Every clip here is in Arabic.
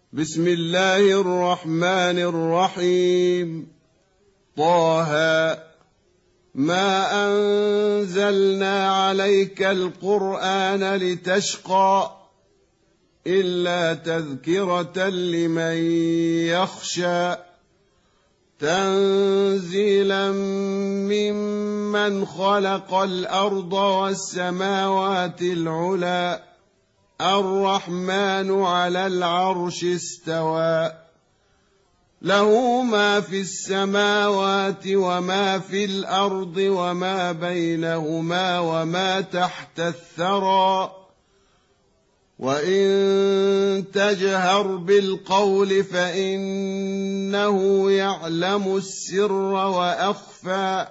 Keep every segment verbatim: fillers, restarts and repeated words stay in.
بسم الله الرحمن الرحيم. طه ما أنزلنا عليك القرآن لتشقى إلا تذكرة لمن يخشى تنزيلا ممن خلق الأرض والسماوات العلى الرحمن على العرش استوى له ما في السماوات وما في الأرض وما بينهما وما تحت الثرى وإن تجهر بالقول فإنه يعلم السر وأخفى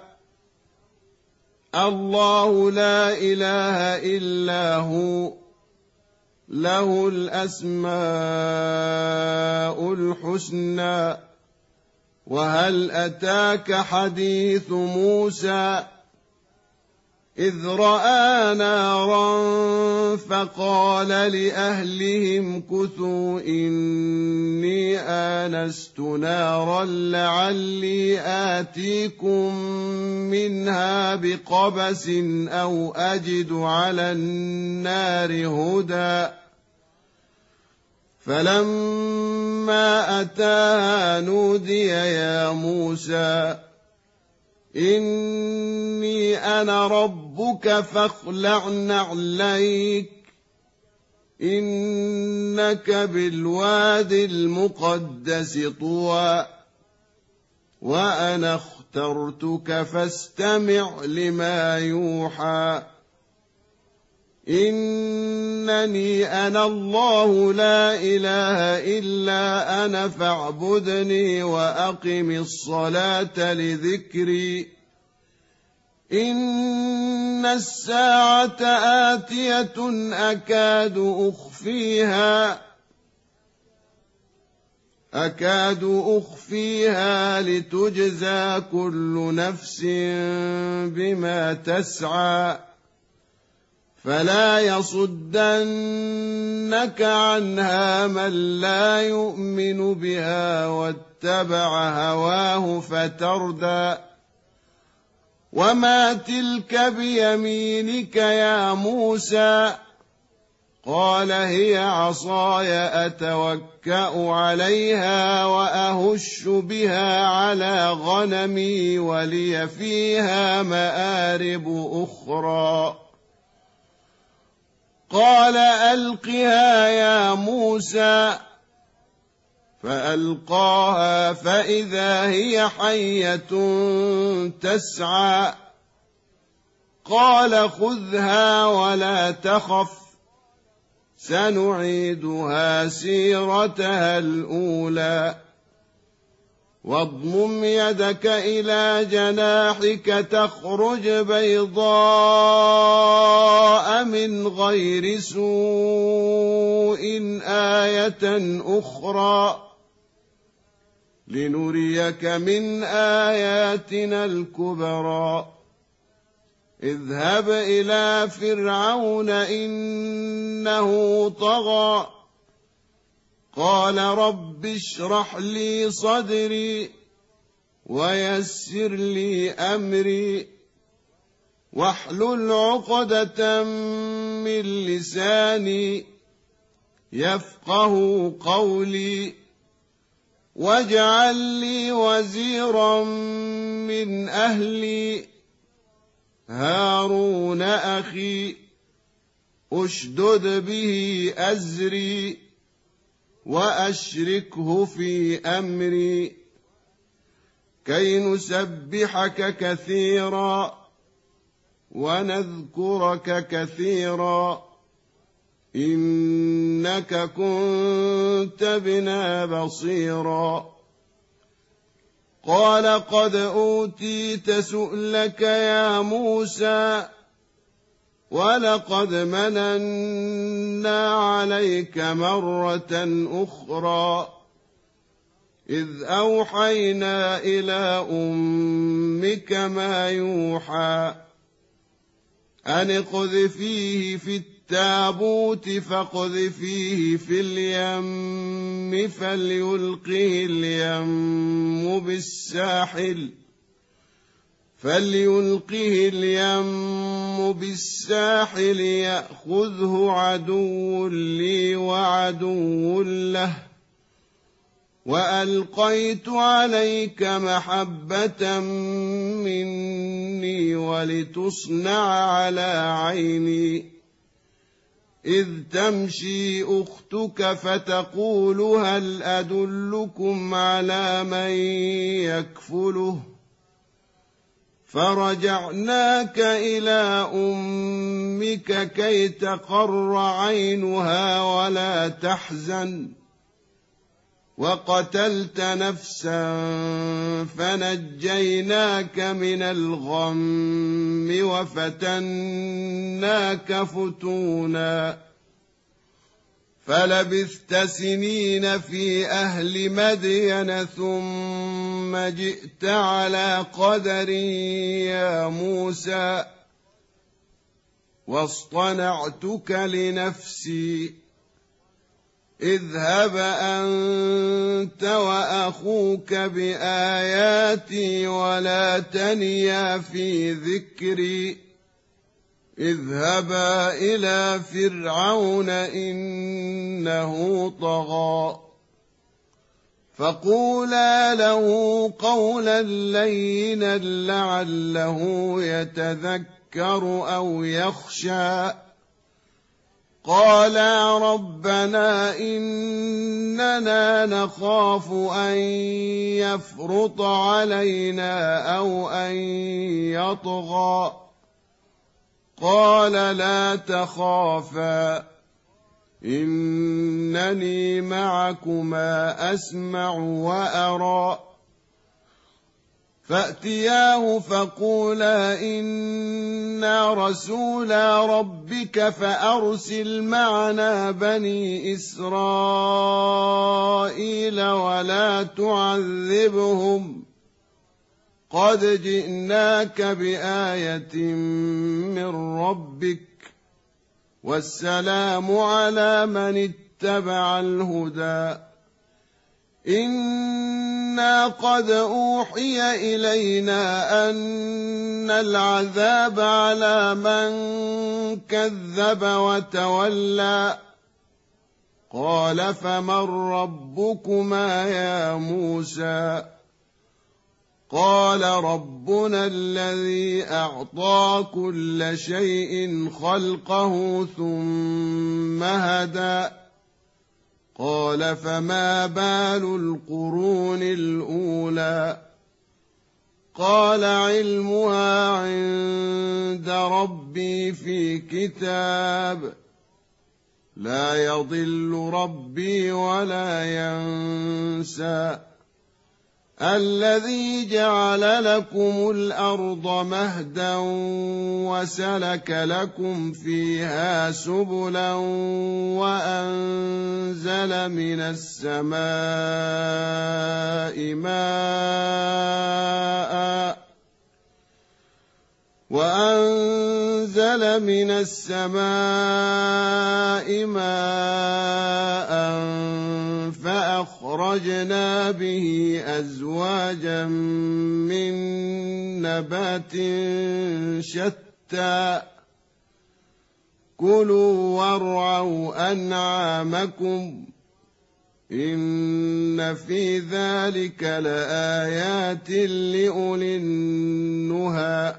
الله لا إله إلا هو له الأسماء الحسنى. وهل أتاك حديث موسى إذ رأى نارا فقال لأهلهم كثوا إني آنست نارا لعلي آتيكم منها بقبس أو أجد على النار هدى فلما أتاها نودي يا موسى إني أنا ربك فاخلع نعليك إنك بالواد المقدس طوى وأنا اخترتك فاستمع لما يوحى إنني أنا الله لا إله إلا أنا فاعبدني وأقم الصلاة لذكري إن الساعة آتية أكاد أخفيها أكاد أخفيها لتجزى كل نفس بما تسعى فلا يصدنك عنها من لا يؤمن بها واتبع هواه فتردى وما تلك بيمينك يا موسى قال هي عصاي أتوكأ عليها وأهش بها على غنمي ولي فيها مآرب أخرى قال ألقها يا موسى فألقاها فإذا هي حية تسعى قال خذها ولا تخف سنعيدها سيرتها الأولى واضمم يدك إلى جناحك تخرج بيضاء من غير سوء آية أخرى لنريك من آياتنا الكبرى اذهب إلى فرعون إنه طغى قال رب اشرح لي صدري ويسر لي أمري واحلل عقدة من لساني يفقه قولي واجعل لي وزيرا من أهلي هارون أخي أشدد به أزري وأشركه في أمري كي نسبحك كثيرا ونذكرك كثيرا إنك كنت بنا بصيرا قال قد أوتيت سؤلك يا موسى ولقد مننا عليك مرة أخرى إذ أوحينا إلى أمك ما يوحى أن اقذفيه في التابوت فاقذفيه في اليم فليلقه اليم بالساحل فليلقه اليم بالساحل يأخذه عدو لي وعدو له وألقيت عليك محبة مني ولتصنع على عيني إذ تمشي أختك فتقول هل أدلكم على من يكفله فرجعناك إلى أمك كي تقر عينها ولا تحزن وقتلت نفسا فنجيناك من الغم وفتناك فتونا فلبثت سنين في أهل مدين ثم جئت على قدر يا موسى واصطنعتك لنفسي اذهب أنت وأخوك بآياتي ولا تنيا في ذكري اذهبا إلى فرعون إنه طغى فقولا له قولا لينا لعله يتذكر أو يخشى قالا ربنا إننا نخاف أن يفرط علينا أو أن يطغى قال لا تخافا إنني معكما أسمع وأرى فأتياه فقولا إنا رسولا ربك فأرسل معنا بني إسرائيل ولا تعذبهم قد جئناك بآية من ربك والسلام على من اتبع الهدى إنا قد أوحي إلينا أن العذاب على من كذب وتولى قال فمن ربكما يا موسى قال ربنا الذي أعطى كل شيء خلقه ثم هدى قال فما بال القرون الأولى قال علمها عند ربي في كتاب لا يضل ربي ولا ينسى الذي جعل لكم الأرض مهدا وسلك لكم فيها سبلا وأنزل من السماء ماء وأنزل من السماء ماء فأخرجنا به أزواجا من نبات شتى كلوا وارعوا أنعامكم إن في ذلك لآيات لأولي النهى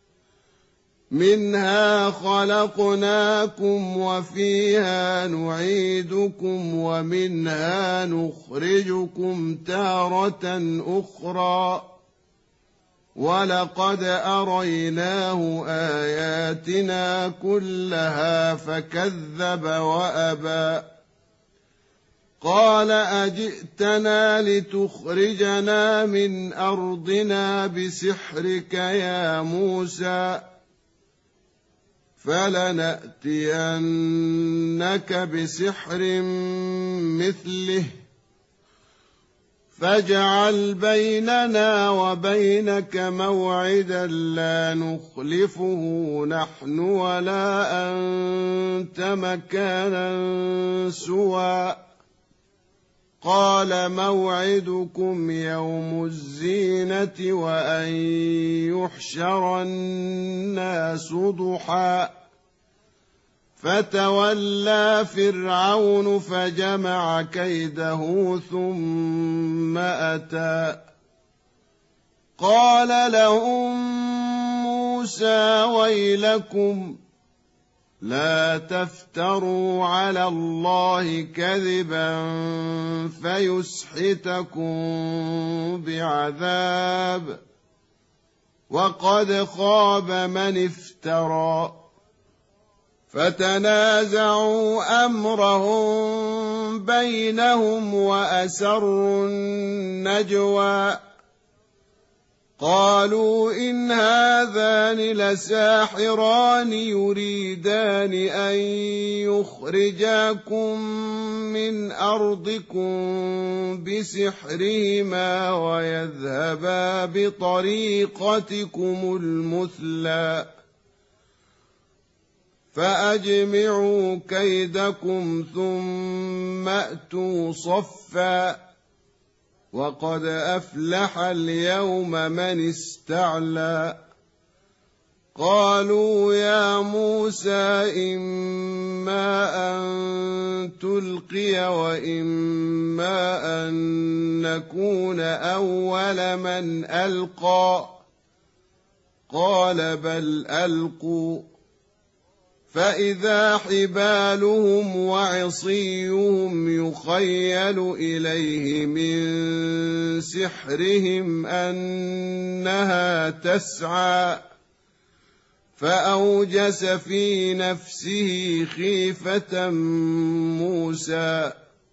منها خلقناكم وفيها نعيدكم ومنها نخرجكم تارة أخرى ولقد أريناه آياتنا كلها فكذب وأبى قال أجئتنا لتخرجنا من أرضنا بسحرك يا موسى فلنأتينك بسحر مثله فاجعل بيننا وبينك موعدا لا نخلفه نحن ولا أنت مكانا سوى قال موعدكم يوم الزينة وأن يحشر الناس ضحى فتولى فرعون فجمع كيده ثم أتى قال لهم موسى ويلكم لا تفتروا على الله كذبا فيسحتكم بعذاب وقد خاب من افترى فتنازعوا أمرهم بينهم وأسروا النجوى قالوا إن هذان لساحران يريدان أن يخرجاكم من أرضكم بسحرهما ويذهبا بطريقتكم المثلى فأجمعوا كيدكم ثم أتوا صفا وقد أفلح اليوم من استعلى قالوا يا موسى إما أن تلقي وإما أن نكون أول من ألقى قال بل ألقوا فإذا حبالهم وعصيهم يخيل إليه من سحرهم أنها تسعى فأوجس في نفسه خيفة موسى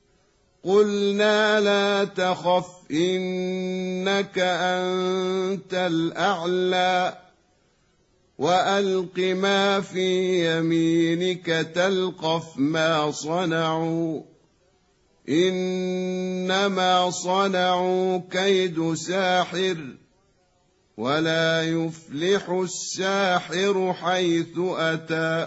قلنا لا تخف إنك أنت الأعلى وألق ما في يمينك تلقف ما صنعوا إنما صنعوا كيد ساحر ولا يفلح الساحر حيث أتى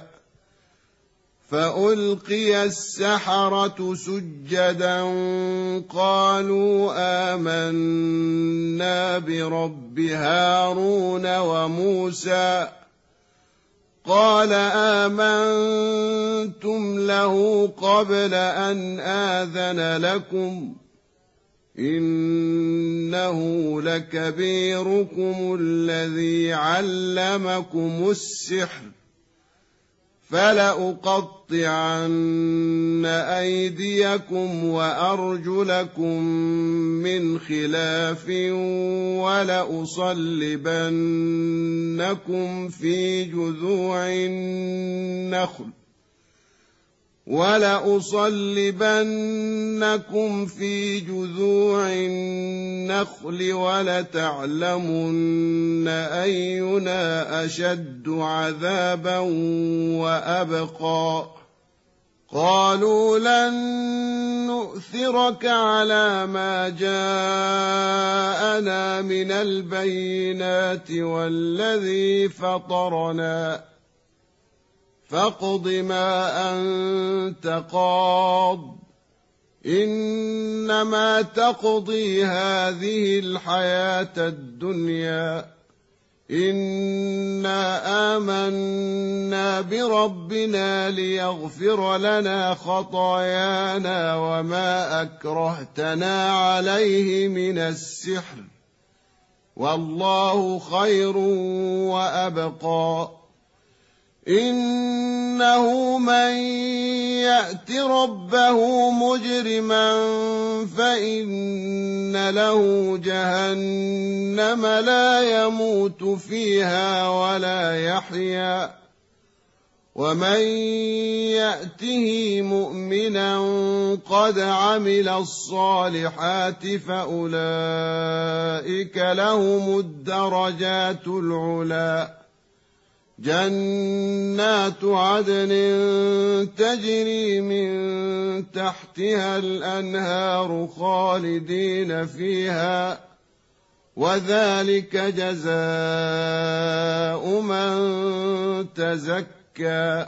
فألقي السحرة سجدا قالوا آمنا برب هارون وموسى قال آمنتم له قبل أن آذن لكم إنه لكبيركم الذي علمكم السحر فلأقطعن أيديكم وأرجلكم من خلاف ولأصلبنكم في جذوع النخل ولأصلبنكم في جذوع النخل ولتعلمن أينا أشد عذابا وأبقى قالوا لن نؤثرك على ما جاءنا من البينات والذي فطرنا فاقض ما أنت قاض إنما تقضي هذه الحياة الدنيا إنا آمنا بربنا ليغفر لنا خطايانا وما أكرهتنا عليه من السحر والله خير وأبقى إنه من يأت ربه مجرما فإن له جهنم لا يموت فيها ولا يحيا ومن يأته مؤمنا قد عمل الصالحات فأولئك لهم الدرجات العلى جنات عدن تجري من تحتها الأنهار خالدين فيها وذلك جزاء من تزكى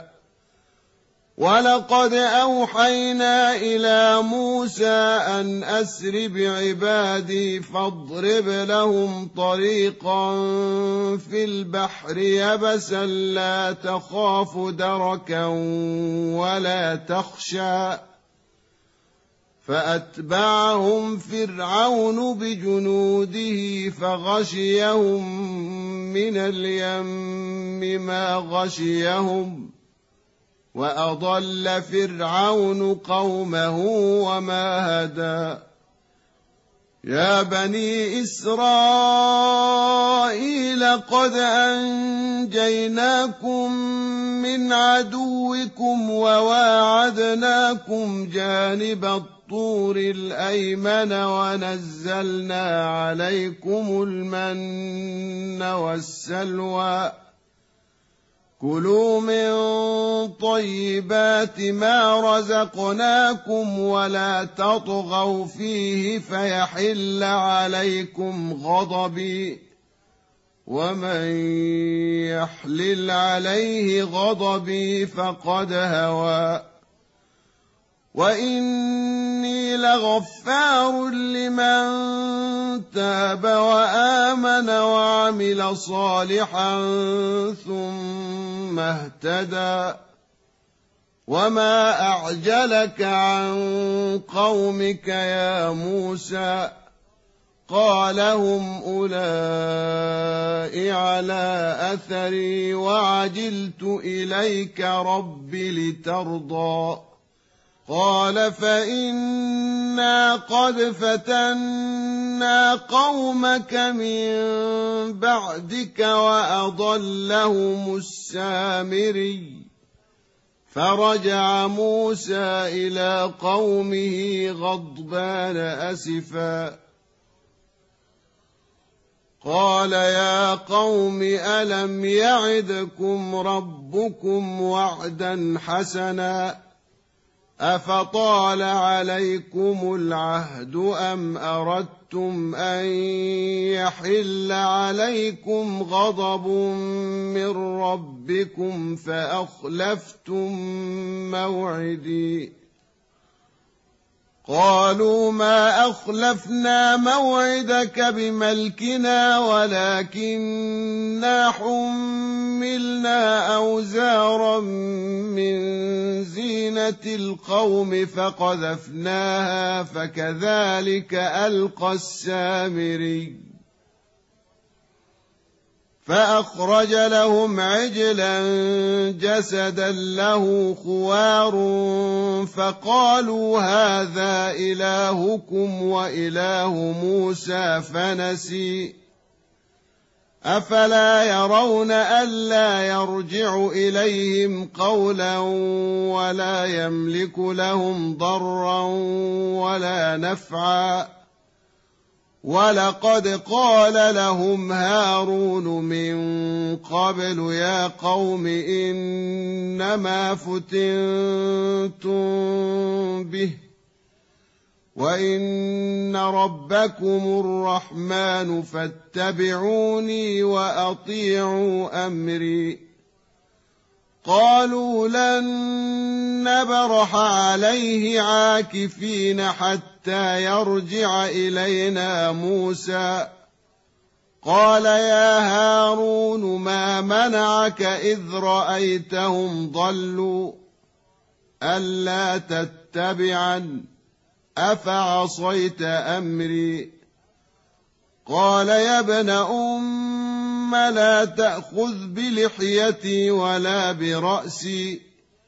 ولقد أوحينا إلى موسى أن أسر بعبادي فاضرب لهم طريقا في البحر يبسا لا تخاف دركا ولا تخشى فأتبعهم فرعون بجنوده فغشيهم من اليم ما غشيهم وأضل فرعون قومه وما هدى يا بني إسرائيل قد أنجيناكم من عدوكم وواعدناكم جانب الطور الأيمن ونزلنا عليكم المن والسلوى كلوا من طيبات ما رزقناكم ولا تطغوا فيه فيحل عليكم غضبي ومن يحلل عليه غضبي فقد هوى وإني لغفار لمن تاب وآمن وعمل صالحا ثم اهتدى وما أعجلك عن قومك يا موسى قال هم أولئك على أثري وعجلت إليك رب لترضى قال فإنا قد فتنا قومك من بعدك وأضلهم السامري فرجع موسى إلى قومه غضبان أسفا قال يا قوم ألم يعدكم ربكم وعدا حسنا أفطال عليكم العهد أم أردتم أن يحل عليكم غضب من ربكم فأخلفتم موعدي قالوا ما أخلفنا موعدك بملكنا ولكننا حملنا أوزارا من زينة القوم فقذفناها فكذلك ألقى السامري فأخرج لهم عجلا جسدا له خوار فقالوا هذا إلهكم وإله موسى فنسي أفلا يرون ألا يرجع إليهم قولا ولا يملك لهم ضرا ولا نفعا ولقد قال لهم هارون من قبل يا قوم إنما فتنتم به وإن ربكم الرحمن فاتبعوني وأطيعوا أمري قالوا لن نبرح عليه عاكفين حتى يرجع إلينا موسى قال يا هارون ما منعك إذ رأيتهم ضلوا ألا تتبعن أفعصيت أمري قال يا ابن أم لا تأخذ بلحيتي ولا برأسي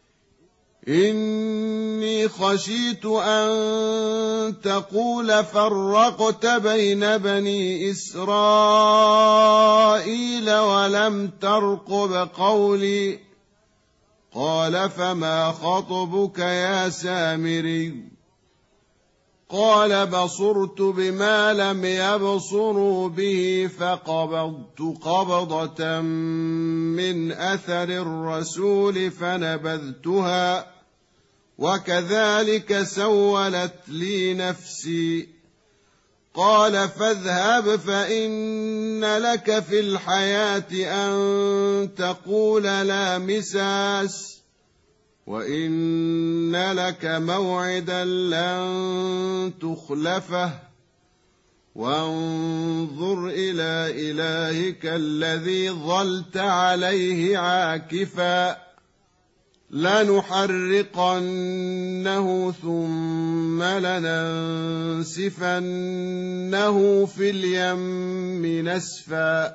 إني خشيت أن تقول فرقت بين بني إسرائيل ولم ترقب قولي قال فما خطبك يا سامري قال بصرت بما لم يبصروا به فقبضت قبضة من أثر الرسول فنبذتها وكذلك سولت لي نفسي. قال فاذهب فإن لك في الحياة أن تقول لا مساس وإن لك موعدا لن تخلفه وانظر إلى إلهك الذي ظلت عليه عاكفا لنحرقنه ثم لننسفنه في اليم نسفا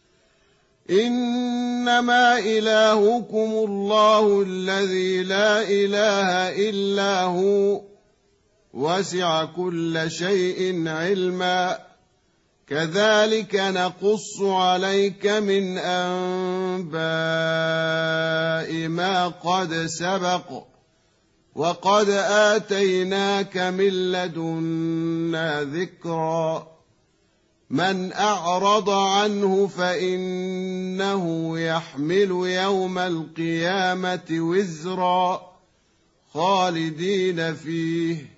إنما إلهكم الله الذي لا إله إلا هو وسع كل شيء علما كذلك نقص عليك من أنباء ما قد سبق وقد آتيناك من لدنا ذكرا من أعرض عنه فإنه يحمل يوم القيامة وزرا خالدين فيه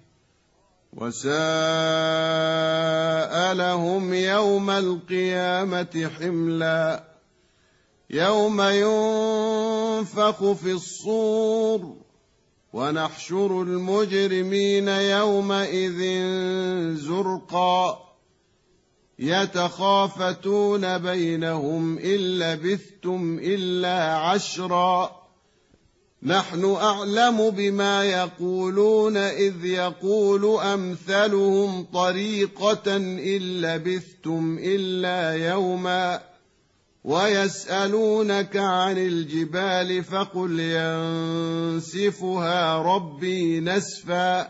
وساء لهم يوم القيامة حملا يوم ينفخ في الصور ونحشر المجرمين يومئذ زرقا يتخافتون بينهم إن لبثتم إلا عشرا نحن أعلم بما يقولون إذ يقول أمثلهم طريقة إن لبثتم إلا يوما ويسألونك عن الجبال فقل ينسفها ربي نسفا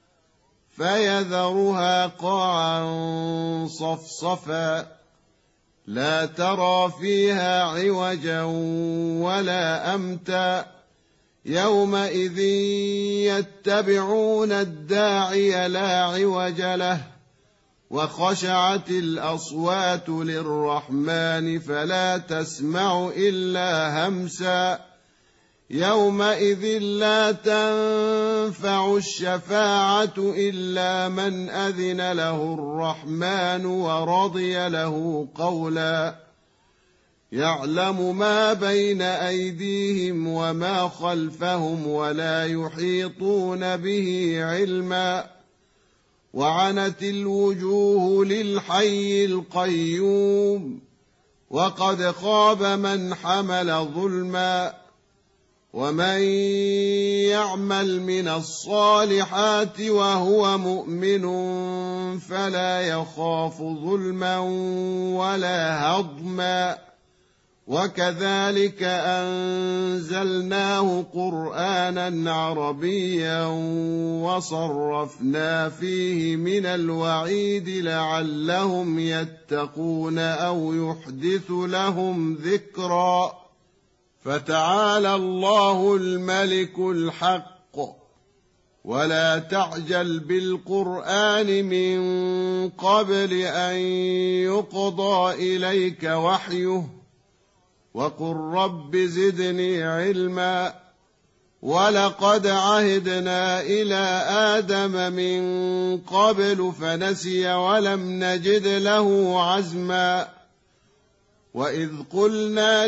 فيذرها قاعا صفصفا لا ترى فيها عوجا ولا أمتا يومئذ يتبعون الداعي لا عوج له وخشعت الأصوات للرحمن فلا تسمع إلا همسا يومئذ لا تنفع الشفاعة إلا من أذن له الرحمن ورضي له قولا يعلم ما بين أيديهم وما خلفهم ولا يحيطون به علما وعنت الوجوه للحي القيوم وقد خاب من حمل ظلما ومن يعمل من الصالحات وهو مؤمن فلا يخاف ظلما ولا هضما وكذلك أنزلناه قرآنا عربيا وصرفنا فيه من الوعيد لعلهم يتقون أو يحدث لهم ذكرا فتعالى الله الملك الحق ولا تعجل بالقرآن من قبل أن يقضى إليك وحيه وقل رب زدني علما ولقد عهدنا إلى آدم من قبل فنسي ولم نجد له عزما وإذ قلنا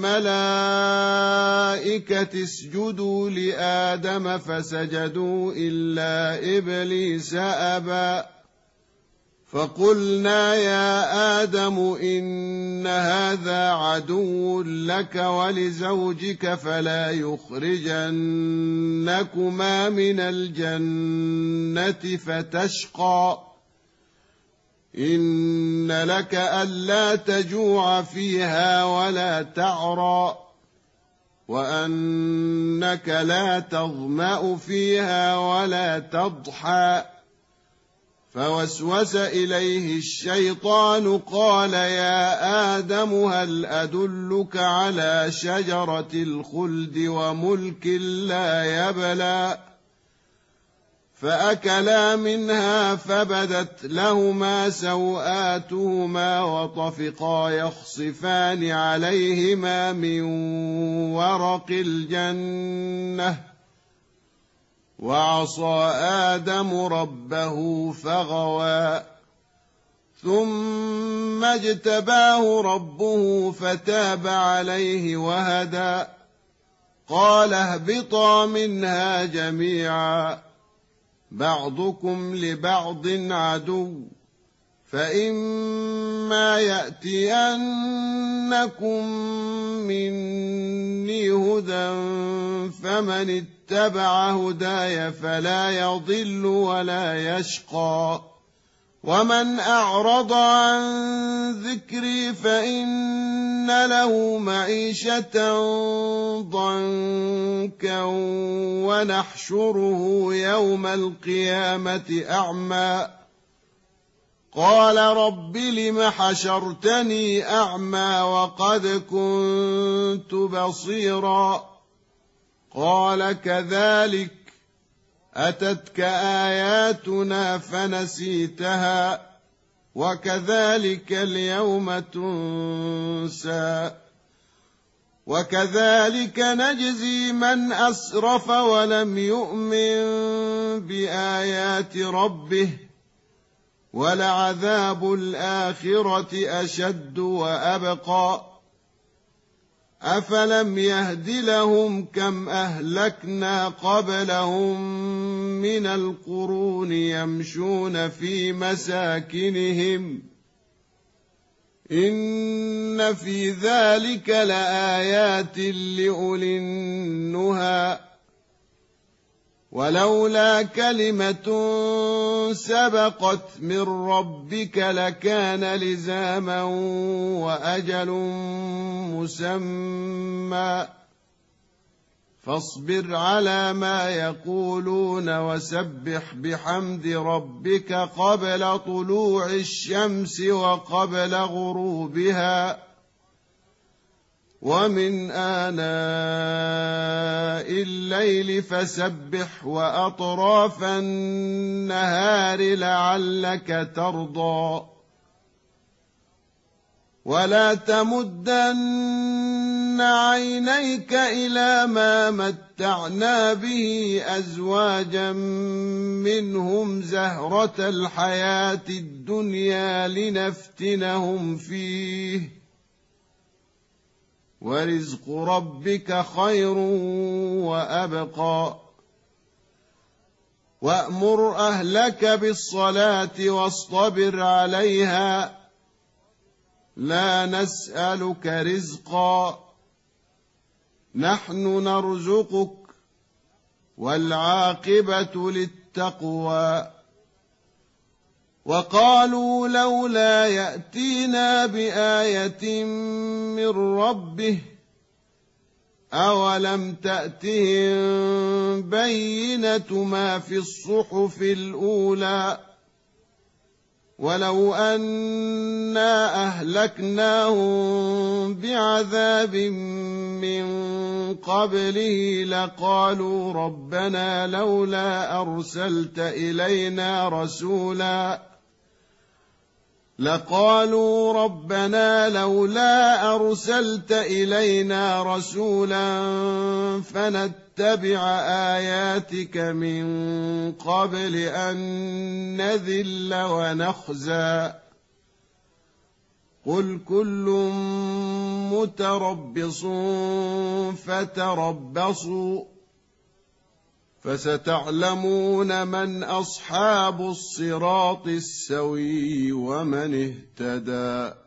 للملائكة اسجدوا لآدم فسجدوا إلا إبليس أبى فقلنا يا آدم إن هذا عدو لك ولزوجك فلا يخرجنكما من الجنة فتشقى إن لك ألا تجوع فيها ولا تعرى وأنك لا تظمأ فيها ولا تضحى فوسوس إليه الشيطان قال يا آدم هل أدلك على شجرة الخلد وملك لا يبلى فأكلا منها فبدت لهما سوآتهما وطفقا يخصفان عليهما من ورق الجنة وعصى آدم ربه فغوى ثم اجتباه ربه فتاب عليه وهدى قال اهبطا منها جميعا بعضكم لبعض عدو فإما يأتينكم مني هدى فمن اتبع هداي فلا يضل ولا يشقى ومن أعرض عن ذكري فإن له معيشة ضنكا ونحشره يوم القيامة أعمى قال رب لم حشرتني أعمى وقد كنت بصيرا قال كذلك أتتك آياتنا فنسيتها وكذلك اليوم تنسى وكذلك نجزي من أسرف ولم يؤمن بآيات ربه ولعذاب الآخرة أشد وأبقى أفلم يهد لهم كم أهلكنا قبلهم من القرون يمشون في مساكنهم إن في ذلك لآيات لأولي النهى ولولا كلمة سبقت من ربك لكان لزاما وأجل مسمى فاصبر على ما يقولون وسبح بحمد ربك قبل طلوع الشمس وقبل غروبها ومن آناء الليل فسبح وأطراف النهار لعلك ترضى ولا تمدن عينيك إلى ما متعنا به أزواجا منهم زهرة الحياة الدنيا لنفتنهم فيه ورزق ربك خير وأبقى وأمر أهلك بالصلاة واصطبر عليها لا نسألك رزقا نحن نرزقك والعاقبة للتقوى وقالوا لولا يأتينا بآية من ربه أولم تأتهم بينة ما في الصحف الأولى ولو أنا أهلكناهم بعذاب من قبله لقالوا ربنا لولا أرسلت إلينا رسولا لقالوا ربنا لولا أرسلت إلينا رسولا فنتبع آياتك من قبل أن نذل ونخزى قل كل متربص فتربصوا فستعلمون من أصحاب الصراط السوي ومن اهتدى